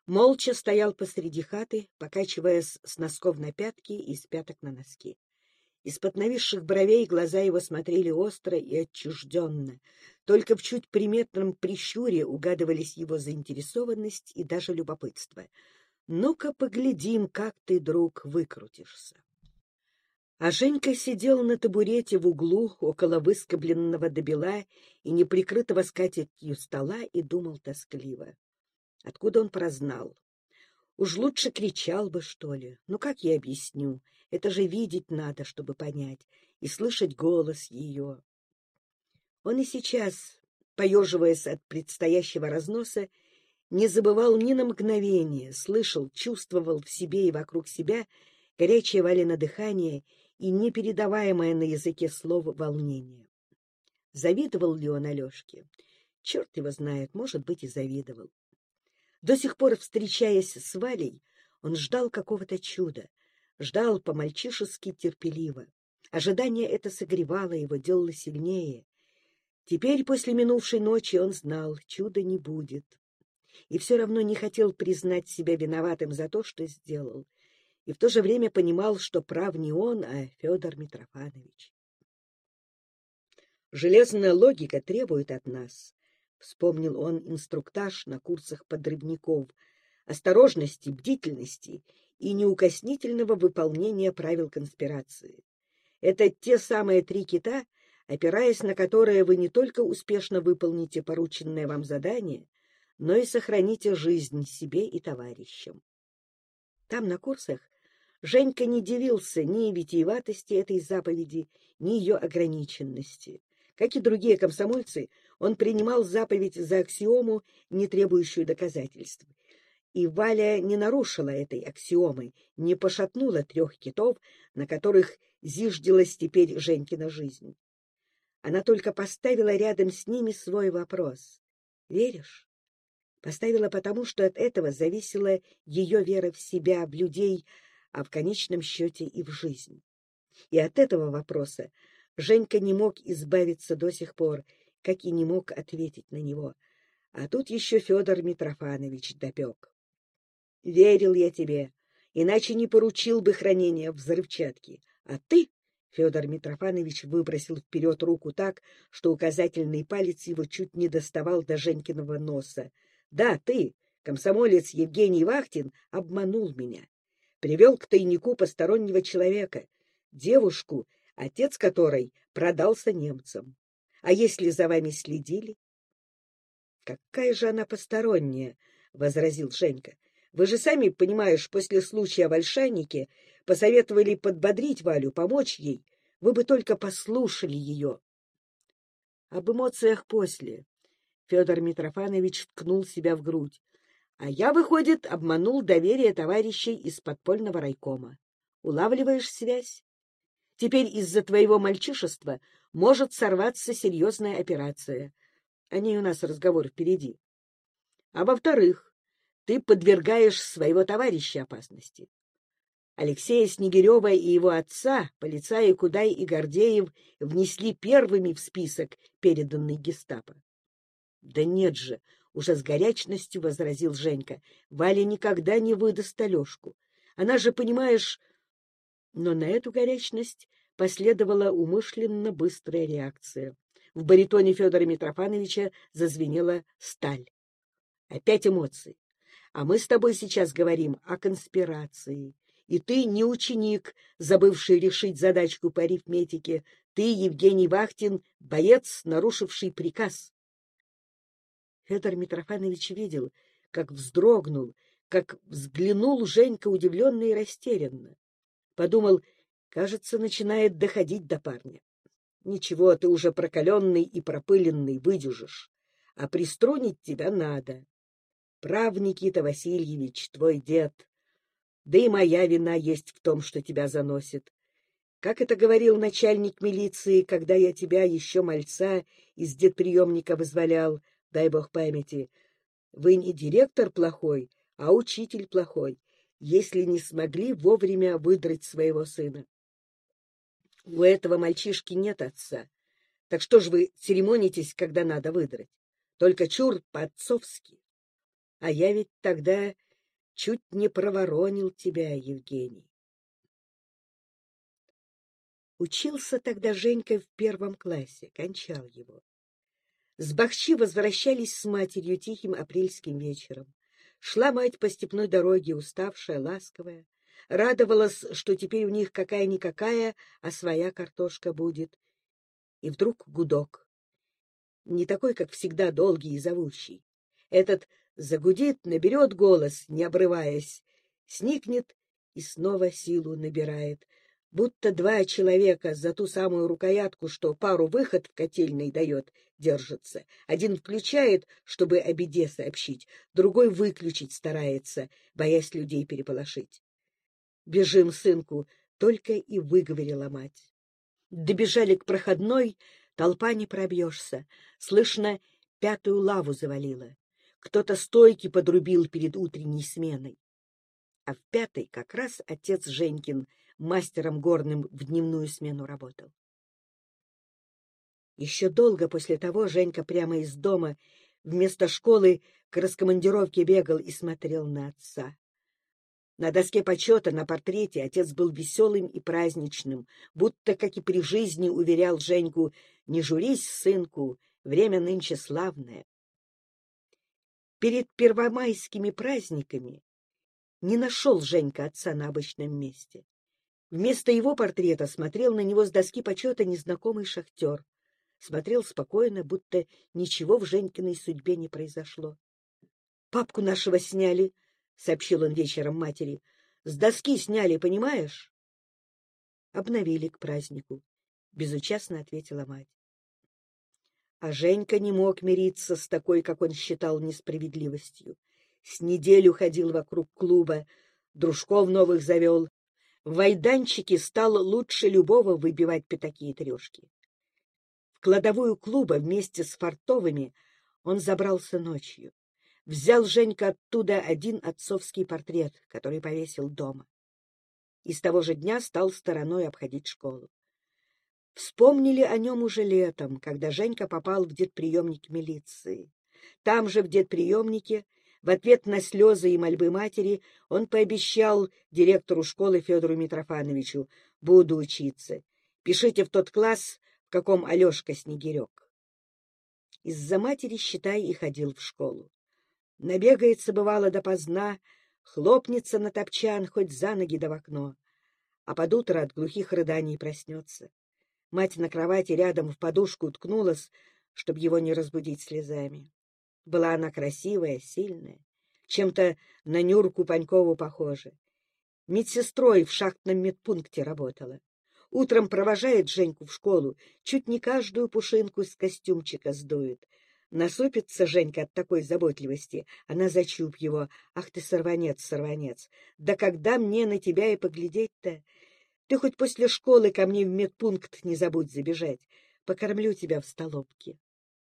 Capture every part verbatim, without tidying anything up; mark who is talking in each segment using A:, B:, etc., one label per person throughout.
A: молча стоял посреди хаты, покачиваясь с носков на пятки и с пяток на носки. Из-под нависших бровей глаза его смотрели остро и отчужденно. Только в чуть приметном прищуре угадывались его заинтересованность и даже любопытство. «Ну-ка поглядим, как ты, друг, выкрутишься». А Женька сидел на табурете в углу около выскобленного добела и неприкрытого скатертью стола и думал тоскливо. Откуда он прознал? Уж лучше кричал бы, что ли. Ну, как я объясню? Это же видеть надо, чтобы понять, и слышать голос ее. Он и сейчас, поеживаясь от предстоящего разноса, не забывал ни на мгновение, слышал, чувствовал в себе и вокруг себя горячее Валино дыхание и непередаваемое на языке слов волнение. Завидовал ли он Алешке? Черт его знает, может быть, и завидовал. До сих пор, встречаясь с Валей, он ждал какого-то чуда, ждал по-мальчишески терпеливо. Ожидание это согревало его, делало сильнее. Теперь, после минувшей ночи, он знал, чуда не будет. И все равно не хотел признать себя виноватым за то, что сделал. И в то же время понимал, что прав не он, а Федор Митрофанович. Железная логика требует от нас, — вспомнил он инструктаж на курсах подрывников, — осторожности, бдительности и неукоснительного выполнения правил конспирации. Это те самые три кита, опираясь на которые вы не только успешно выполните порученное вам задание, но и сохраните жизнь себе и товарищам. Там, на курсах, Женька не дивился ни витиеватости этой заповеди, ни ее ограниченности. Как и другие комсомольцы, он принимал заповедь за аксиому, не требующую доказательств. И Валя не нарушила этой аксиомы, не пошатнула трех китов, на которых зиждилась теперь Женькина жизнь. Она только поставила рядом с ними свой вопрос. «Веришь?» Поставила потому, что от этого зависела ее вера в себя, в людей, а в конечном счете и в жизнь. И от этого вопроса Женька не мог избавиться до сих пор, как и не мог ответить на него. А тут еще Федор Митрофанович допек. «Верил я тебе, иначе не поручил бы хранение взрывчатки. А ты...» — Федор Митрофанович выбросил вперед руку так, что указательный палец его чуть не доставал до Женькиного носа. «Да, ты, комсомолец Евгений Вахтин, обманул меня. Привел к тайнику постороннего человека, девушку, отец которой продался немцам. А если за вами следили?» «Какая же она посторонняя?» — возразил Женька. «Вы же сами, понимаешь, после случая в Ольшанике посоветовали подбодрить Валю, помочь ей. Вы бы только послушали ее». Об эмоциях после. Федор Митрофанович ткнул себя в грудь. А я, выходит, обманул доверие товарищей из подпольного райкома. Улавливаешь связь? Теперь из-за твоего мальчишества может сорваться серьезная операция. О ней у нас разговор впереди. А во-вторых, ты подвергаешь своего товарища опасности. Алексея Снегирева и его отца полицаи Кудай и Гордеев внесли первыми в список, переданный гестапо. — Да нет же, — уже с горячностью возразил Женька, — Валя никогда не выдаст Алешку. Она же, понимаешь... Но на эту горячность последовала умышленно быстрая реакция. В баритоне Федора Митрофановича зазвенела сталь. Опять эмоции. А мы с тобой сейчас говорим о конспирации. И ты не ученик, забывший решить задачку по арифметике. Ты, Евгений Вахтин, боец, нарушивший приказ. Федор Митрофанович видел, как вздрогнул, как взглянул Женька удивленно и растерянно. Подумал, кажется, начинает доходить до парня. Ничего, ты уже прокаленный и пропыленный, выдюжишь. А приструнить тебя надо. Прав, Никита Васильевич, твой дед. Да и моя вина есть в том, что тебя заносит. Как это говорил начальник милиции, когда я тебя, еще мальца, из детприемника вызволял, дай бог памяти. Вы не директор плохой, а учитель плохой, если не смогли вовремя выдрать своего сына. У этого мальчишки нет отца. Так что ж вы церемонитесь, когда надо выдрать? Только чур по-отцовски. А я ведь тогда Чуть не проворонил тебя, Евгений. Учился тогда Женька в первом классе, кончал его. С Бахчи возвращались с матерью тихим апрельским вечером. Шла мать по степной дороге, уставшая, ласковая. Радовалась, что теперь у них какая-никакая, а своя картошка будет. И вдруг гудок. Не такой, как всегда, долгий и зовущий. Этот загудит, наберет голос, не обрываясь, сникнет и снова силу набирает. Будто два человека за ту самую рукоятку, что пару выход в котельной дает, держатся. Один включает, чтобы о беде сообщить, другой выключить старается, боясь людей переполошить. «Бежим, сынку!» — только и выговорила мать. Добежали к проходной, толпа не пробьешься. Слышно, пятую лаву завалило. Кто-то стойки подрубил перед утренней сменой. А в пятой как раз отец Женькин мастером горным в дневную смену работал. Еще долго после того Женька прямо из дома вместо школы к раскомандировке бегал и смотрел на отца. На доске почета, на портрете отец был веселым и праздничным, будто, как и при жизни, уверял Женьку: «Не журись, сынку, время нынче славное». Перед первомайскими праздниками не нашел Женька отца на обычном месте. Вместо его портрета смотрел на него с доски почета незнакомый шахтер. Смотрел спокойно, будто ничего в Женькиной судьбе не произошло. — Папку нашего сняли, — сообщил он вечером матери. — С доски сняли, понимаешь? — Обновили к празднику, — безучастно ответила мать. А Женька не мог мириться с такой, как он считал, несправедливостью. С неделю ходил вокруг клуба, дружков новых завел. В вайданчике стал лучше любого выбивать пятаки и трешки. В кладовую клуба вместе с фартовыми он забрался ночью. Взял Женька оттуда один отцовский портрет, который повесил дома. И с того же дня стал стороной обходить школу. Вспомнили о нем уже летом, когда Женька попал в детприемник милиции. Там же, в детприемнике, в ответ на слезы и мольбы матери, он пообещал директору школы Федору Митрофановичу: «Буду учиться. Пишите в тот класс, в каком Алешка Снегирек». Из-за матери, считай, и ходил в школу. Набегается, бывало, допоздна, хлопнется на топчан хоть за ноги да в окно, а под утро от глухих рыданий проснется. Мать на кровати рядом в подушку уткнулась, чтобы его не разбудить слезами. Была она красивая, сильная, чем-то на Нюрку Панькову похожа. Медсестрой в шахтном медпункте работала. Утром провожает Женьку в школу, чуть не каждую пушинку с костюмчика сдует. Насупится Женька от такой заботливости, она за чуб его: «Ах ты, сорванец, сорванец! Да когда мне на тебя и поглядеть-то? Ты хоть после школы ко мне в медпункт не забудь забежать. Покормлю тебя в столовке».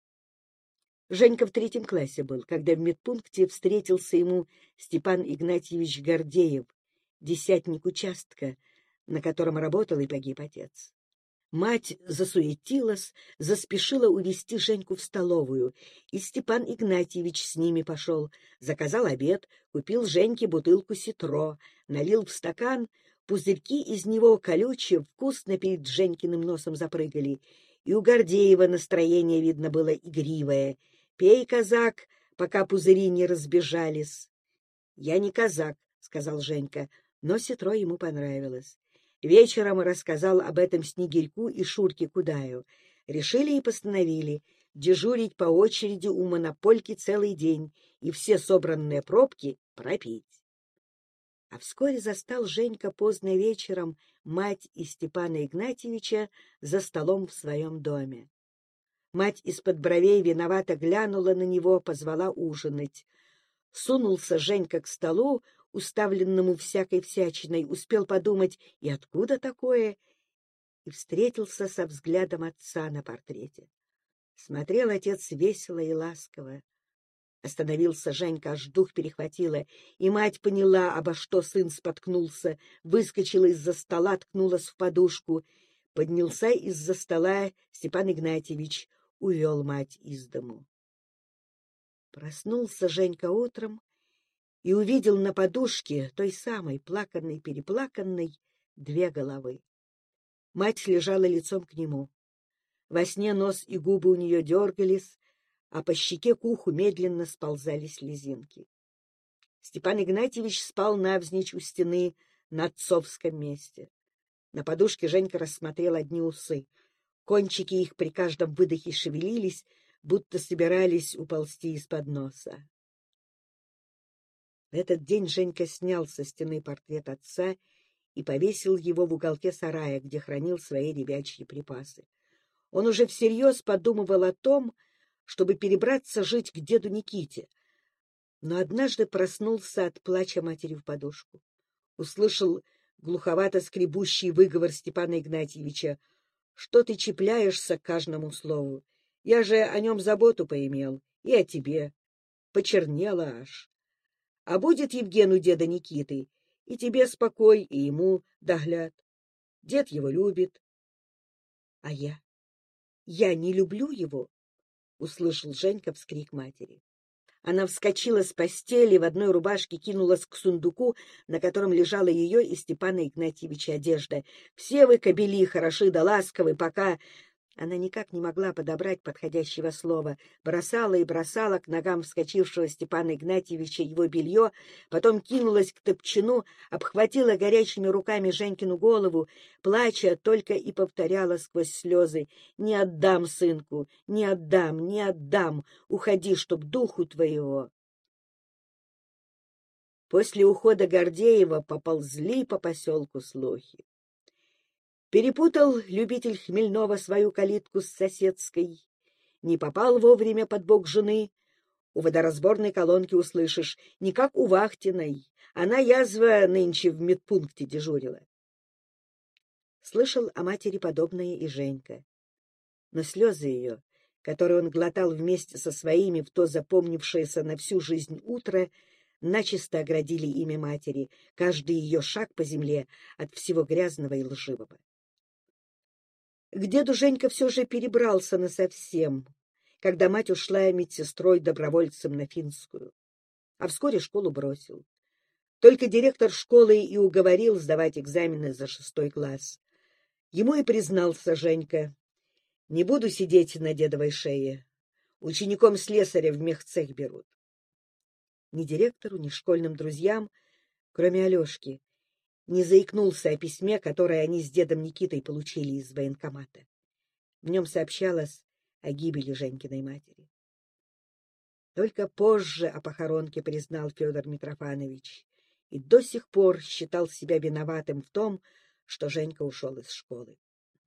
A: Женька в третьем классе был, когда в медпункте встретился ему Степан Игнатьевич Гордеев, десятник участка, на котором работал и погиб отец. Мать засуетилась, заспешила увести Женьку в столовую, и Степан Игнатьевич с ними пошел, заказал обед, купил Женьке бутылку ситро, налил в стакан, пузырьки из него колючие вкусно перед Женькиным носом запрыгали, и у Гордеева настроение, видно, было игривое. «Пей, казак, пока пузыри не разбежались». «Я не казак», — сказал Женька, но ситро ему понравилось. Вечером рассказал об этом Снегирьку и Шурке Кудаю. Решили и постановили дежурить по очереди у монопольки целый день и все собранные пробки пропить. А вскоре застал Женька поздно вечером мать и Степана Игнатьевича за столом в своем доме. Мать из-под бровей виновато глянула на него, позвала ужинать. Сунулся Женька к столу, уставленному всякой всячиной, успел подумать: и откуда такое? И встретился со взглядом отца на портрете. Смотрел отец весело и ласково. Остановился Женька, аж дух перехватило, и мать поняла, обо что сын споткнулся, выскочила из-за стола, ткнулась в подушку. Поднялся из-за стола Степан Игнатьевич, увел мать из дому. Проснулся Женька утром и увидел на подушке, той самой плаканной-переплаканной, две головы. Мать лежала лицом к нему. Во сне нос и губы у нее дергались, а по щеке к уху медленно сползали слезинки. Степан Игнатьевич спал навзничь у стены на отцовском месте. На подушке Женька рассмотрел одни усы. Кончики их при каждом выдохе шевелились, будто собирались уползти из-под носа. В этот день Женька снял со стены портрет отца и повесил его в уголке сарая, где хранил свои ребячьи припасы. Он уже всерьез подумывал о том, чтобы перебраться жить к деду Никите, но однажды проснулся от плача матери в подушку. Услышал глуховато скребущий выговор Степана Игнатьевича: «Что ты чепляешься к каждому слову? Я же о нем заботу поимел, и о тебе. Почернела аж. А будет Евген у деда Никиты, и тебе спокой, и ему догляд. Дед его любит. А я? Я не люблю его?» — услышал Женька вскрик матери. Она вскочила с постели, в одной рубашке кинулась к сундуку, на котором лежала ее и Степана Игнатьевича одежда. «Все вы, кобели, хороши да ласковы, пока...» Она никак не могла подобрать подходящего слова. Бросала и бросала к ногам вскочившего Степана Игнатьевича его белье, потом кинулась к топчину, обхватила горячими руками Женькину голову, плача, только и повторяла сквозь слезы: «Не отдам, сынку, не отдам, не отдам, уходи, чтоб духу твоего». После ухода Гордеева поползли по поселку слухи. Перепутал любитель хмельного свою калитку с соседской, не попал вовремя под бок жены. У водоразборной колонки услышишь: не как у Вахтиной, она, язва, нынче в медпункте дежурила. Слышал о матери подобное и Женька. Но слезы ее, которые он глотал вместе со своими в то запомнившееся на всю жизнь утро, начисто оградили имя матери, каждый ее шаг по земле от всего грязного и лживого. К деду Женька все же перебрался насовсем, когда мать ушла медсестрой-добровольцем на финскую, а вскоре школу бросил. Только директор школы и уговорил сдавать экзамены за шестой класс. Ему и признался Женька: «Не буду сидеть на дедовой шее, учеником слесаря в мехцех берут». Ни директору, ни школьным друзьям, кроме Алешки, не заикнулся о письме, которое они с дедом Никитой получили из военкомата. В нем сообщалось о гибели Женькиной матери. Только позже о похоронке признал Федор Митрофанович и до сих пор считал себя виноватым в том, что Женька ушел из школы.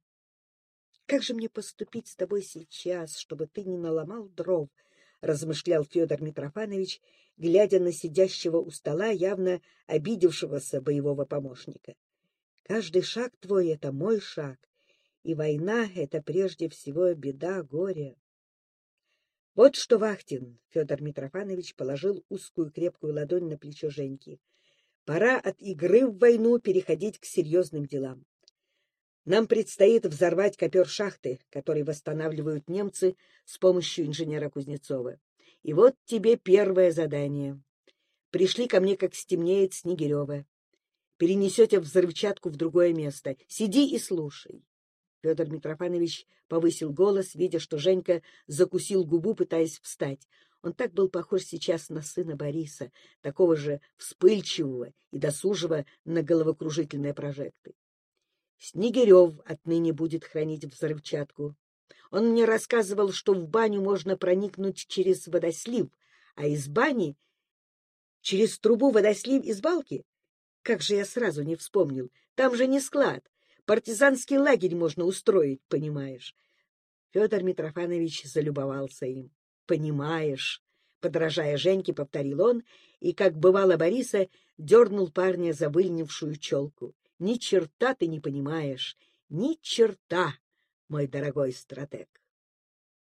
A: «Как же мне поступить с тобой сейчас, чтобы ты не наломал дров?» — размышлял Федор Митрофанович, глядя на сидящего у стола, явно обидевшегося боевого помощника. «Каждый шаг твой — это мой шаг, и война — это прежде всего беда, горе». «Вот что, Вахтин!» — Федор Митрофанович положил узкую крепкую ладонь на плечо Женьки. «Пора от игры в войну переходить к серьезным делам. Нам предстоит взорвать копер шахты, который восстанавливают немцы с помощью инженера Кузнецова. И вот тебе первое задание. Пришли ко мне, как стемнеет, Снегирева. Перенесете взрывчатку в другое место. Сиди и слушай». Федор Митрофанович повысил голос, видя, что Женька закусил губу, пытаясь встать. Он так был похож сейчас на сына Бориса, такого же вспыльчивого и досужего на головокружительные прожекты. Снегирев отныне будет хранить взрывчатку. Он мне рассказывал, что в баню можно проникнуть через водослив, а из бани — через трубу водослив из балки. Как же я сразу не вспомнил. Там же не склад. Партизанский лагерь можно устроить, понимаешь. Федор Митрофанович залюбовался им. «Понимаешь», — подражая Женьке, повторил он, и, как бывало Бориса, дернул парня за выльнившую челку. «Ни черта ты не понимаешь, ни черта, мой дорогой стратег».